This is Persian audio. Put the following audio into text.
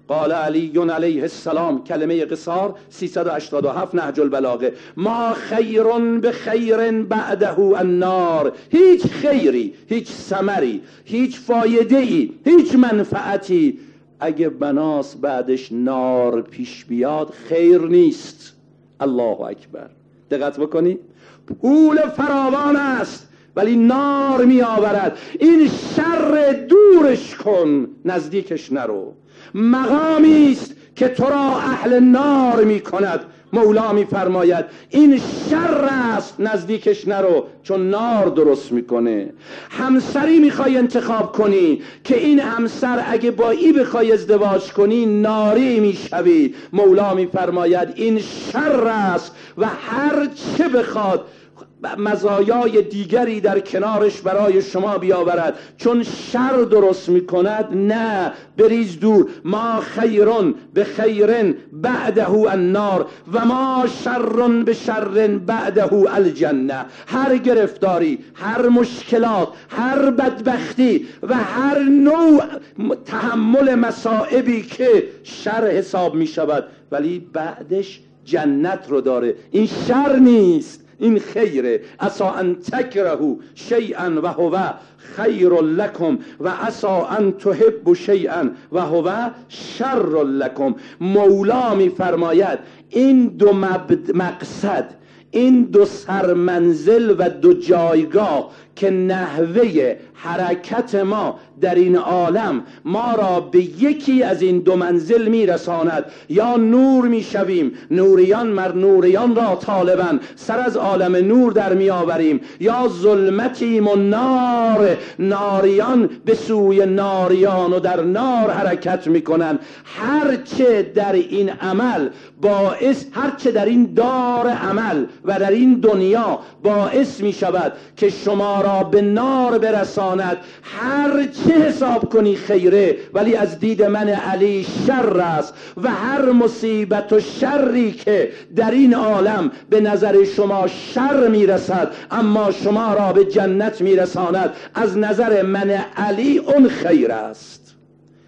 قال علی علیه السلام، کلمه قصار 387 نهج البلاغه، ما خیر به خیر بعده النار، هیچ خیری، هیچ ثمری، هیچ فایده‌ای، هیچ منفعتی اگه بناس بعدش نار پیش بیاد خیر نیست. الله اکبر. دقت بکنید، پول فراوان است ولی نار می آورد. این شر دورش کن، نزدیکش نرو. مقامی است که تو را اهل نار می کند. مولا می فرماید این شر است، نزدیکش نرو، چون نار درست میکنه. همسری میخوای انتخاب کنی که این همسر اگه با ای بخوای ازدواج کنی ناری میشوی. مولا می فرماید این شر است و هر چه بخواد مزایای دیگری در کنارش برای شما بیاورد، چون شر درست میکند، نه، بریز دور. ما خیرون به خیرن بعده النار و ما شرون به شرن بعده الجنه. هر گرفتاری، هر مشکلات، هر بدبختی و هر نوع تحمل مصائبی که شر حساب میشود ولی بعدش جنت رو داره. این شر نیست، این خیره. عسا ان تکرهوا شیئا و هو خیر لکم و عسا ان تحبوا شیئا و هو شر لکم. مولا می فرماید این دو مقصد، این دو سرمنزل و دو جایگاه که نحوه حرکت ما در این عالم ما را به یکی از این دو منزل میرساند. یا نور میشویم، نوریان مر نوریان را طالبا، سر از عالم نور در میآوریم، یا ظلمتیم و نار، ناریان به سوی ناریان و در نار حرکت میکنن. هرچه در این عمل باعث، هرچه در این دار عمل و در این دنیا باعث میشود که شما را به نار برساند، هر چه حساب کنی خیره ولی از دید من علی شر است. و هر مصیبت و شری که در این عالم به نظر شما شر میرسد اما شما را به جنت میرساند، از نظر من علی اون خیر است.